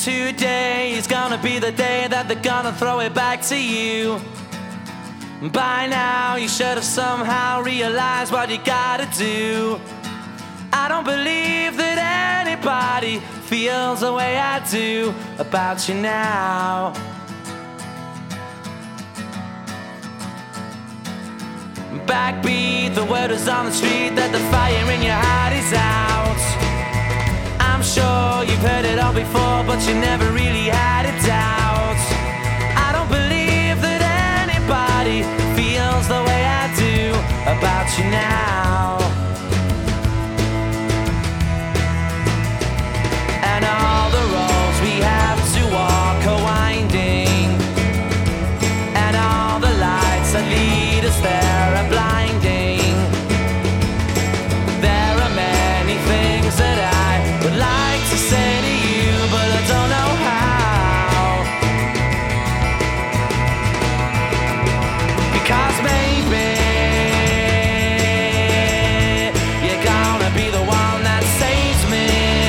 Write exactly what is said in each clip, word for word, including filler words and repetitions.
Today is gonna be the day that they're gonna throw it back to you. By now you should have somehow realized what you gotta do. I don't believe that anybody feels the way I do about you now. Backbeat, the word is on the street that the fire in your heart is out. I'm sure you've heard it all before, but you never really had a doubt. I don't believe that anybody feels the way I do about you now. And all the roads we have to walk are winding, and all the lights that lead us there are blinding. There are many things that I would like to say to you, but I don't know how. Because maybe you're gonna be the one that saves me.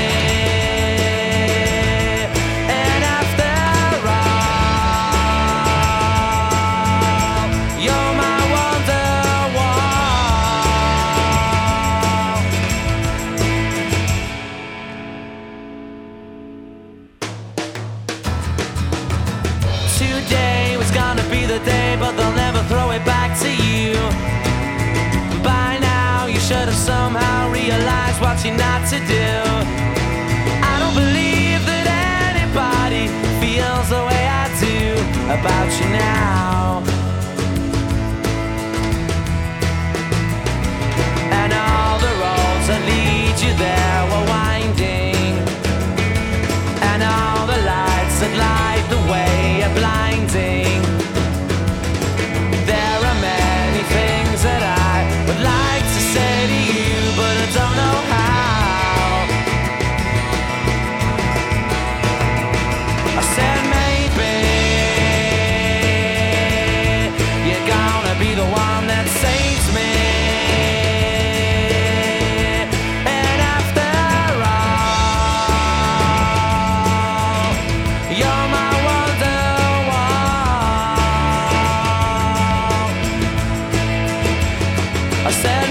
And after all, you're my wonderwall. Today was gonna be the day, but they'll never throw it back to you. By now you should have somehow realized what you're not to do. I don't believe that anybody feels the way I do about you now. And all the roads that lead you there were winding, and all the lights that light the way are blinding. There are many things that I would like to say to you, but I don't know how. I said maybe you're gonna be the one that saves me. And after all, you're my wonderwall. I said